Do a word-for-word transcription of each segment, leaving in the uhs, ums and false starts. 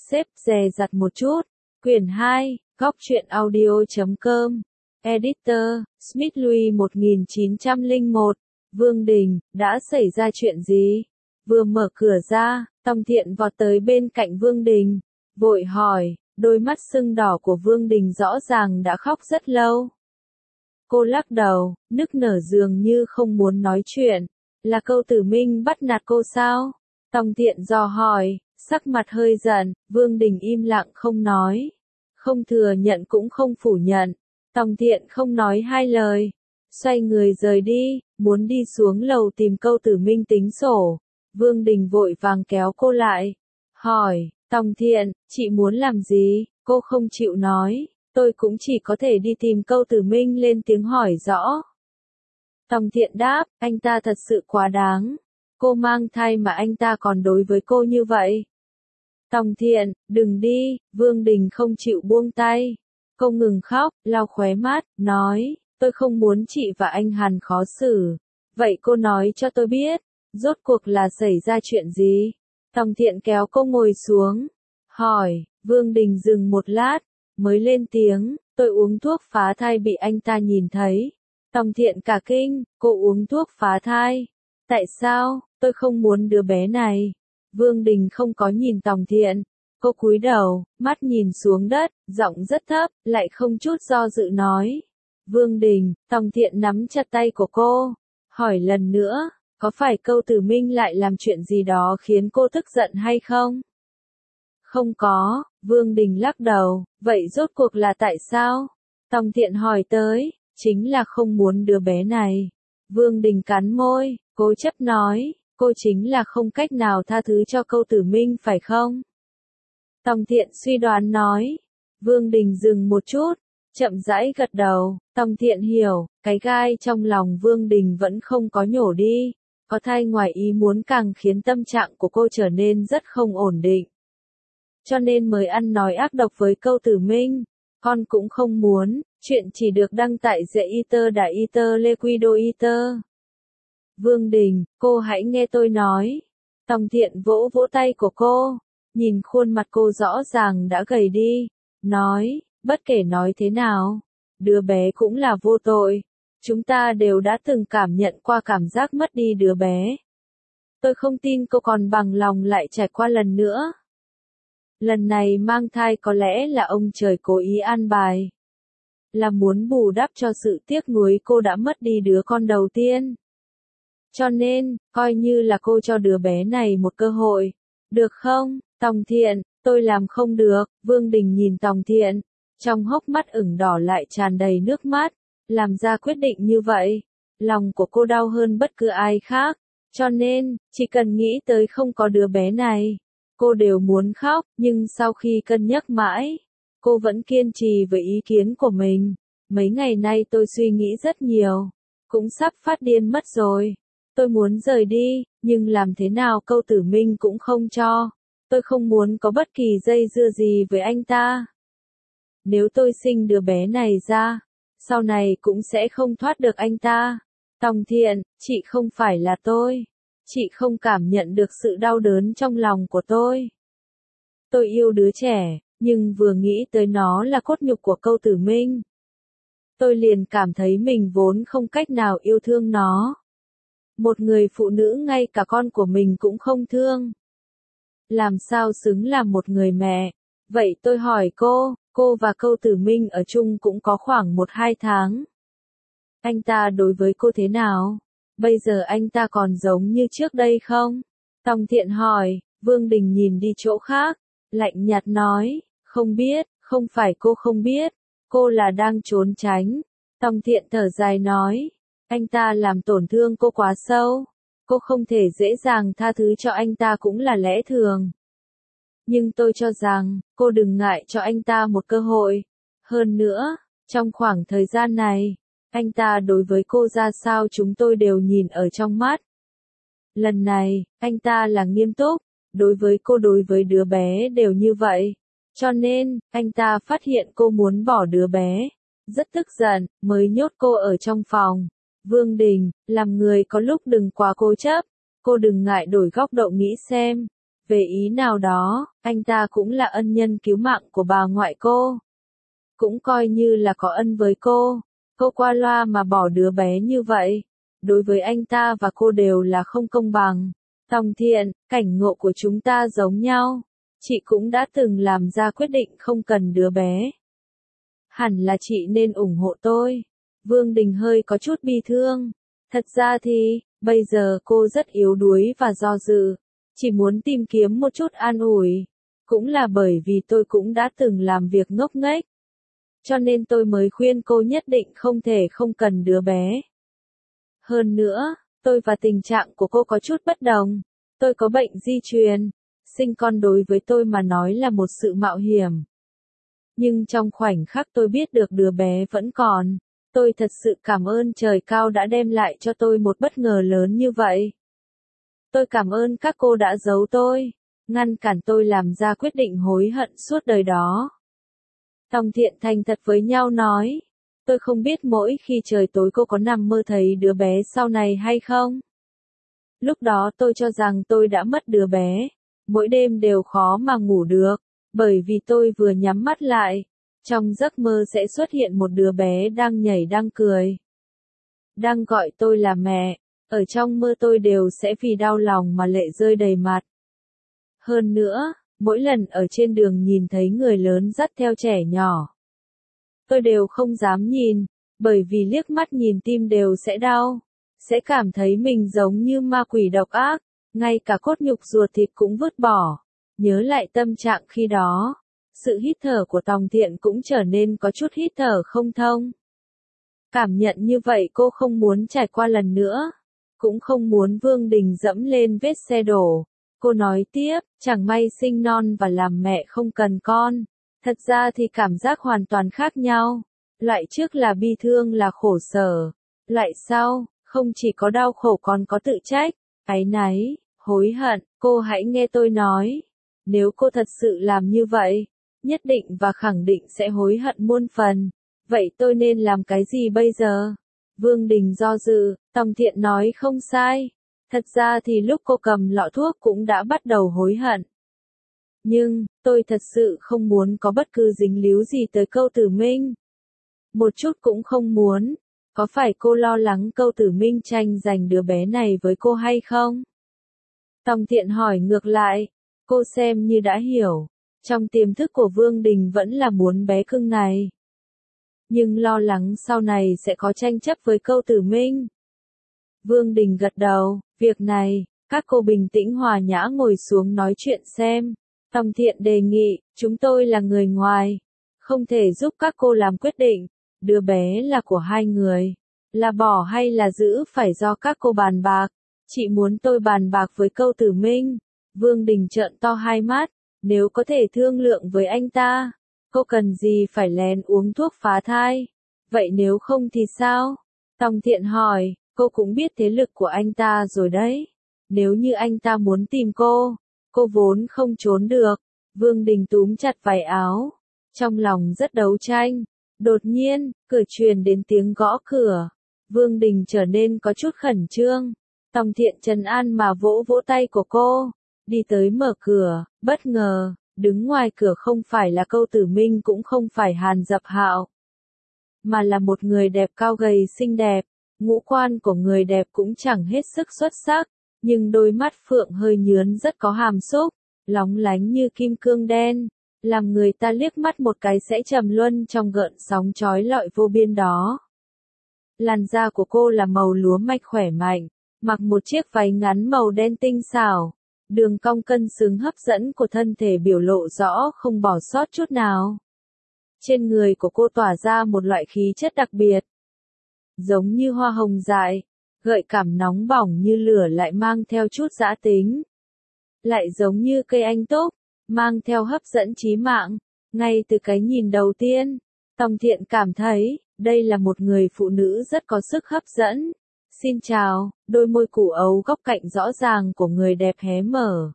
xếp dè dặt một chút. Quyển hai, góc truyện audio chấm com. Editor, Smith Louis một nghìn chín trăm lẻ một. Vương Đình, đã xảy ra chuyện gì? Vừa mở cửa ra, Tòng Thiện vọt tới bên cạnh Vương Đình, vội hỏi, đôi mắt sưng đỏ của Vương Đình rõ ràng đã khóc rất lâu. Cô lắc đầu, nức nở dường như không muốn nói chuyện. Là Câu Tử Minh bắt nạt cô sao? Tòng Thiện dò hỏi, sắc mặt hơi giận. Vương Đình im lặng không nói. Không thừa nhận cũng không phủ nhận. Tòng Thiện không nói hai lời. Xoay người rời đi, muốn đi xuống lầu tìm Câu Tử Minh tính sổ. Vương Đình vội vàng kéo cô lại. Hỏi, Tòng Thiện, chị muốn làm gì? Cô không chịu nói. Tôi cũng chỉ có thể đi tìm Câu Tử Minh lên tiếng hỏi rõ. Tòng Thiện đáp, anh ta thật sự quá đáng. Cô mang thai mà anh ta còn đối với cô như vậy. Tòng Thiện, đừng đi. Vương Đình không chịu buông tay. Cô ngừng khóc, lau khóe mắt, nói, tôi không muốn chị và anh Hàn khó xử. Vậy cô nói cho tôi biết, rốt cuộc là xảy ra chuyện gì? Tòng Thiện kéo cô ngồi xuống. Hỏi, Vương Đình dừng một lát, mới lên tiếng, tôi uống thuốc phá thai bị anh ta nhìn thấy. Tòng Thiện cả kinh, cô uống thuốc phá thai. Tại sao, tôi không muốn đứa bé này. Vương Đình không có nhìn Tòng Thiện. Cô cúi đầu, mắt nhìn xuống đất, giọng rất thấp, lại không chút do dự nói. Vương Đình, Tòng Thiện nắm chặt tay của cô. Hỏi lần nữa, có phải Câu Tử Minh lại làm chuyện gì đó khiến cô tức giận hay không? Không có, Vương Đình lắc đầu, vậy rốt cuộc là tại sao? Tòng Thiện hỏi tới, chính là không muốn đứa bé này. Vương Đình cắn môi, cố chấp nói, cô chính là không cách nào tha thứ cho Câu Tử Minh phải không? Tòng Thiện suy đoán nói. Vương Đình dừng một chút, chậm rãi gật đầu. Tòng Thiện hiểu, cái gai trong lòng Vương Đình vẫn không có nhổ đi. Có thai ngoài ý muốn càng khiến tâm trạng của cô trở nên rất không ổn định. Cho nên mới ăn nói ác độc với Câu Tử Minh. Con cũng không muốn, chuyện chỉ được đăng tại The Eater Đại Eater Liquido Eater. Vương Đình, cô hãy nghe tôi nói. Tòng Thiện vỗ vỗ tay của cô, nhìn khuôn mặt cô rõ ràng đã gầy đi, nói, bất kể nói thế nào, đứa bé cũng là vô tội. Chúng ta đều đã từng cảm nhận qua cảm giác mất đi đứa bé. Tôi không tin cô còn bằng lòng lại trải qua lần nữa. Lần này mang thai có lẽ là ông trời cố ý an bài. Là muốn bù đắp cho sự tiếc nuối cô đã mất đi đứa con đầu tiên. Cho nên, coi như là cô cho đứa bé này một cơ hội. Được không, Tòng Thiện, tôi làm không được. Vương Đình nhìn Tòng Thiện, trong hốc mắt ửng đỏ lại tràn đầy nước mắt. Làm ra quyết định như vậy, lòng của cô đau hơn bất cứ ai khác. Cho nên, chỉ cần nghĩ tới không có đứa bé này, cô đều muốn khóc, nhưng sau khi cân nhắc mãi, cô vẫn kiên trì với ý kiến của mình. Mấy ngày nay tôi suy nghĩ rất nhiều, cũng sắp phát điên mất rồi. Tôi muốn rời đi, nhưng làm thế nào Câu Tử Minh cũng không cho. Tôi không muốn có bất kỳ dây dưa gì với anh ta. Nếu tôi sinh đứa bé này ra, sau này cũng sẽ không thoát được anh ta. Tòng Thiện, chị không phải là tôi. Chị không cảm nhận được sự đau đớn trong lòng của tôi. Tôi yêu đứa trẻ, nhưng vừa nghĩ tới nó là cốt nhục của Câu Tử Minh, tôi liền cảm thấy mình vốn không cách nào yêu thương nó. Một người phụ nữ ngay cả con của mình cũng không thương. Làm sao xứng làm một người mẹ? Vậy tôi hỏi cô, cô và Câu Tử Minh ở chung cũng có khoảng một hai tháng. Anh ta đối với cô thế nào? Bây giờ anh ta còn giống như trước đây không? Tòng Thiện hỏi. Vương Đình nhìn đi chỗ khác, lạnh nhạt nói, không biết, không phải cô không biết, cô là đang trốn tránh. Tòng Thiện thở dài nói, anh ta làm tổn thương cô quá sâu, cô không thể dễ dàng tha thứ cho anh ta cũng là lẽ thường. Nhưng tôi cho rằng, cô đừng ngại cho anh ta một cơ hội. Hơn nữa, trong khoảng thời gian này, anh ta đối với cô ra sao chúng tôi đều nhìn ở trong mắt. Lần này, anh ta là nghiêm túc, đối với cô đối với đứa bé đều như vậy. Cho nên, anh ta phát hiện cô muốn bỏ đứa bé. Rất tức giận, mới nhốt cô ở trong phòng. Vương Đình, làm người có lúc đừng quá cố chấp. Cô đừng ngại đổi góc độ nghĩ xem. Về ý nào đó, anh ta cũng là ân nhân cứu mạng của bà ngoại cô. Cũng coi như là có ân với cô. Cô qua loa mà bỏ đứa bé như vậy. Đối với anh ta và cô đều là không công bằng. Tòng Thiện, cảnh ngộ của chúng ta giống nhau. Chị cũng đã từng làm ra quyết định không cần đứa bé. Hẳn là chị nên ủng hộ tôi. Vương Đình hơi có chút bi thương. Thật ra thì, bây giờ cô rất yếu đuối và do dự. Chỉ muốn tìm kiếm một chút an ủi. Cũng là bởi vì tôi cũng đã từng làm việc ngốc nghếch. Cho nên tôi mới khuyên cô nhất định không thể không cần đứa bé. Hơn nữa, tôi và tình trạng của cô có chút bất đồng. Tôi có bệnh di truyền. Sinh con đối với tôi mà nói là một sự mạo hiểm. Nhưng trong khoảnh khắc tôi biết được đứa bé vẫn còn, tôi thật sự cảm ơn trời cao đã đem lại cho tôi một bất ngờ lớn như vậy. Tôi cảm ơn các cô đã giấu tôi, ngăn cản tôi làm ra quyết định hối hận suốt đời đó. Tòng Thiện thành thật với nhau nói, tôi không biết mỗi khi trời tối cô có nằm mơ thấy đứa bé sau này hay không. Lúc đó tôi cho rằng tôi đã mất đứa bé, mỗi đêm đều khó mà ngủ được, bởi vì tôi vừa nhắm mắt lại, trong giấc mơ sẽ xuất hiện một đứa bé đang nhảy đang cười. Đang gọi tôi là mẹ, ở trong mơ tôi đều sẽ vì đau lòng mà lệ rơi đầy mặt. Hơn nữa, mỗi lần ở trên đường nhìn thấy người lớn dắt theo trẻ nhỏ, tôi đều không dám nhìn, bởi vì liếc mắt nhìn tim đều sẽ đau, sẽ cảm thấy mình giống như ma quỷ độc ác, ngay cả cốt nhục ruột thịt cũng vứt bỏ. Nhớ lại tâm trạng khi đó, sự hít thở của Tòng Thiện cũng trở nên có chút hít thở không thông. Cảm nhận như vậy cô không muốn trải qua lần nữa, cũng không muốn Vương Đình dẫm lên vết xe đổ. Cô nói tiếp, chẳng may sinh non và làm mẹ không cần con. Thật ra thì cảm giác hoàn toàn khác nhau. Loại trước là bi thương là khổ sở. Loại sau, không chỉ có đau khổ còn có tự trách, áy náy, hối hận. Cô hãy nghe tôi nói. Nếu cô thật sự làm như vậy, nhất định và khẳng định sẽ hối hận muôn phần. Vậy tôi nên làm cái gì bây giờ? Vương Đình do dự, Tòng Thiện nói không sai. Thật ra thì lúc cô cầm lọ thuốc cũng đã bắt đầu hối hận. Nhưng, tôi thật sự không muốn có bất cứ dính líu gì tới Câu Tử Minh. Một chút cũng không muốn. Có phải cô lo lắng Câu Tử Minh tranh giành đứa bé này với cô hay không? Tòng Thiện hỏi ngược lại. Cô xem như đã hiểu. Trong tiềm thức của Vương Đình vẫn là muốn bé cưng này. Nhưng lo lắng sau này sẽ có tranh chấp với Câu Tử Minh. Vương Đình gật đầu, việc này, các cô bình tĩnh hòa nhã ngồi xuống nói chuyện xem. Tòng Thiện đề nghị, chúng tôi là người ngoài, không thể giúp các cô làm quyết định, đứa bé là của hai người, là bỏ hay là giữ phải do các cô bàn bạc. Chị muốn tôi bàn bạc với Câu Tử Minh. Vương Đình trợn to hai mắt, nếu có thể thương lượng với anh ta, cô cần gì phải lén uống thuốc phá thai? Vậy nếu không thì sao? Tòng Thiện hỏi, cô cũng biết thế lực của anh ta rồi đấy. Nếu như anh ta muốn tìm cô, cô vốn không trốn được. Vương Đình túm chặt váy áo, trong lòng rất đấu tranh. Đột nhiên, cửa truyền đến tiếng gõ cửa. Vương Đình trở nên có chút khẩn trương. Tòng Thiện trấn an mà vỗ vỗ tay của cô, đi tới mở cửa, bất ngờ, đứng ngoài cửa không phải là Câu Tử Minh cũng không phải Hàn Dập Hạo, mà là một người đẹp cao gầy xinh đẹp. Ngũ quan của người đẹp cũng chẳng hết sức xuất sắc, nhưng đôi mắt phượng hơi nhướn rất có hàm xúc, lóng lánh như kim cương đen, làm người ta liếc mắt một cái sẽ trầm luân trong gợn sóng chói lọi vô biên đó. Làn da của cô là màu lúa mạch khỏe mạnh, mặc một chiếc váy ngắn màu đen tinh xảo, đường cong cân xứng hấp dẫn của thân thể biểu lộ rõ không bỏ sót chút nào. Trên người của cô tỏa ra một loại khí chất đặc biệt, giống như hoa hồng dại, gợi cảm nóng bỏng như lửa lại mang theo chút dã tính. Lại giống như cây anh túc, mang theo hấp dẫn chí mạng. Ngay từ cái nhìn đầu tiên, Tòng Thiện cảm thấy, đây là một người phụ nữ rất có sức hấp dẫn. Xin chào, đôi môi củ ấu góc cạnh rõ ràng của người đẹp hé mở.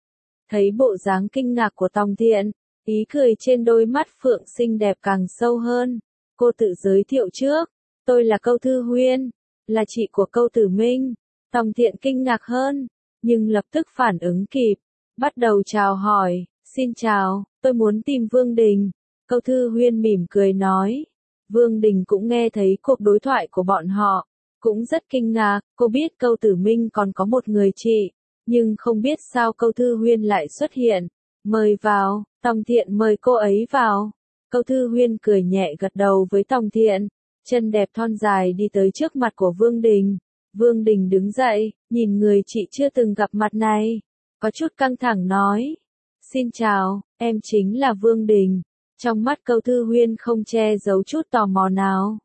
Thấy bộ dáng kinh ngạc của Tòng Thiện, ý cười trên đôi mắt phượng xinh đẹp càng sâu hơn. Cô tự giới thiệu trước, tôi là Câu Thư Huyên, là chị của Câu Tử Minh. Tòng Thiện kinh ngạc hơn, nhưng lập tức phản ứng kịp. bắt đầu chào hỏi, xin chào, tôi muốn tìm Vương Đình. Câu Thư Huyên mỉm cười nói. Vương Đình cũng nghe thấy cuộc đối thoại của bọn họ, cũng rất kinh ngạc, cô biết Câu Tử Minh còn có một người chị, nhưng không biết sao Câu Thư Huyên lại xuất hiện. Mời vào, Tòng Thiện mời cô ấy vào. Câu Thư Huyên cười nhẹ gật đầu với Tòng Thiện, chân đẹp thon dài đi tới trước mặt của Vương Đình. Vương Đình đứng dậy, nhìn người chị chưa từng gặp mặt này, có chút căng thẳng nói. Xin chào, em chính là Vương Đình. Trong mắt Câu Thư Huyên không che giấu chút tò mò nào.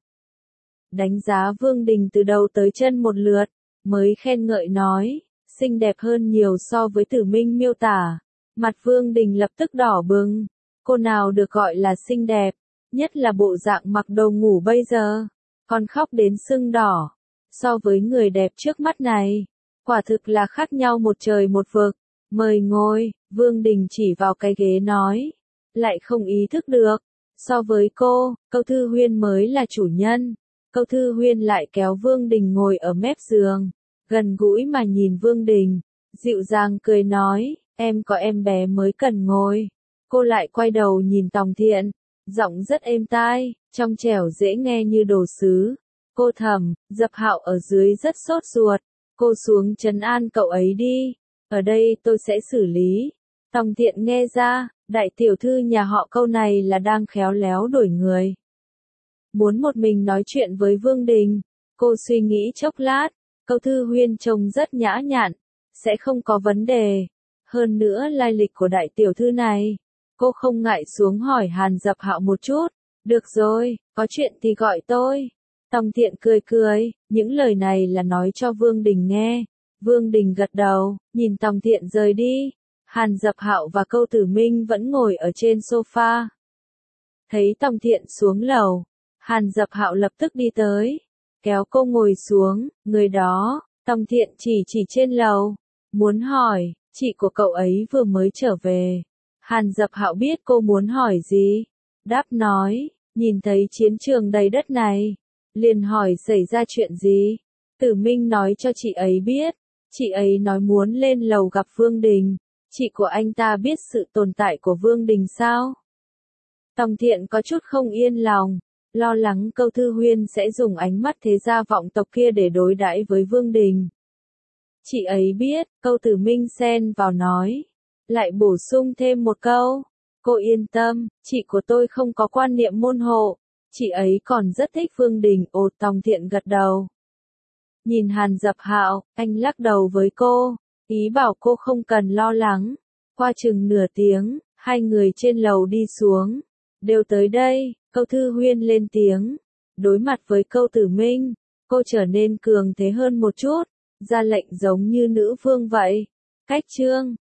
Đánh giá Vương Đình từ đầu tới chân một lượt, mới khen ngợi nói, xinh đẹp hơn nhiều so với Tử Minh miêu tả. Mặt Vương Đình lập tức đỏ bừng, cô nào được gọi là xinh đẹp, nhất là bộ dạng mặc đồ ngủ bây giờ, còn khóc đến sưng đỏ. So với người đẹp trước mắt này, quả thực là khác nhau một trời một vực. Mời ngồi, Vương Đình chỉ vào cái ghế nói, lại không ý thức được. So với cô, Câu Thư Huyên mới là chủ nhân. Câu Thư Huyên lại kéo Vương Đình ngồi ở mép giường, gần gũi mà nhìn Vương Đình, dịu dàng cười nói, em có em bé mới cần ngồi. Cô lại quay đầu nhìn Tòng Thiện, giọng rất êm tai, trong trẻo dễ nghe như đồ sứ. Cô thầm, Dập Hạo ở dưới rất sốt ruột, cô xuống trấn an cậu ấy đi, ở đây tôi sẽ xử lý. Tòng Thiện nghe ra, đại tiểu thư nhà họ Câu này là đang khéo léo đuổi người. Muốn một mình nói chuyện với Vương Đình, cô suy nghĩ chốc lát, Câu Thư Huyên trông rất nhã nhặn, sẽ không có vấn đề. Hơn nữa lai lịch của đại tiểu thư này, cô không ngại xuống hỏi Hàn Dập Hạo một chút. Được rồi, có chuyện thì gọi tôi. Tòng Thiện cười cười, những lời này là nói cho Vương Đình nghe. Vương Đình gật đầu, nhìn Tòng Thiện rời đi. Hàn Dập Hạo và Câu Tử Minh vẫn ngồi ở trên sofa. Thấy Tòng Thiện xuống lầu, Hàn Dập Hạo lập tức đi tới, kéo cô ngồi xuống. Người đó, Tòng Thiện chỉ chỉ trên lầu, muốn hỏi, chị của cậu ấy vừa mới trở về. Hàn Dập Hạo biết cô muốn hỏi gì, đáp nói, nhìn thấy chiến trường đầy đất này, liền hỏi xảy ra chuyện gì. Tử Minh nói cho chị ấy biết, chị ấy nói muốn lên lầu gặp Vương Đình. Chị của anh ta biết sự tồn tại của Vương Đình sao? Tòng Thiện có chút không yên lòng, lo lắng Câu Thư Huyên sẽ dùng ánh mắt thế gia vọng tộc kia để đối đãi với Vương Đình. Chị ấy biết, Câu Tử Minh xen vào nói, lại bổ sung thêm một câu, cô yên tâm, chị của tôi không có quan niệm môn hộ, chị ấy còn rất thích Vương Đình. Ồ, Tòng Thiện gật đầu. Nhìn Hàn Dập Hạo, anh lắc đầu với cô, ý bảo cô không cần lo lắng. Qua chừng nửa tiếng, hai người trên lầu đi xuống, đều tới đây. Câu Thư Huyên lên tiếng, đối mặt với Câu Tử Minh, cô trở nên cường thế hơn một chút, ra lệnh giống như nữ vương vậy. Cách chương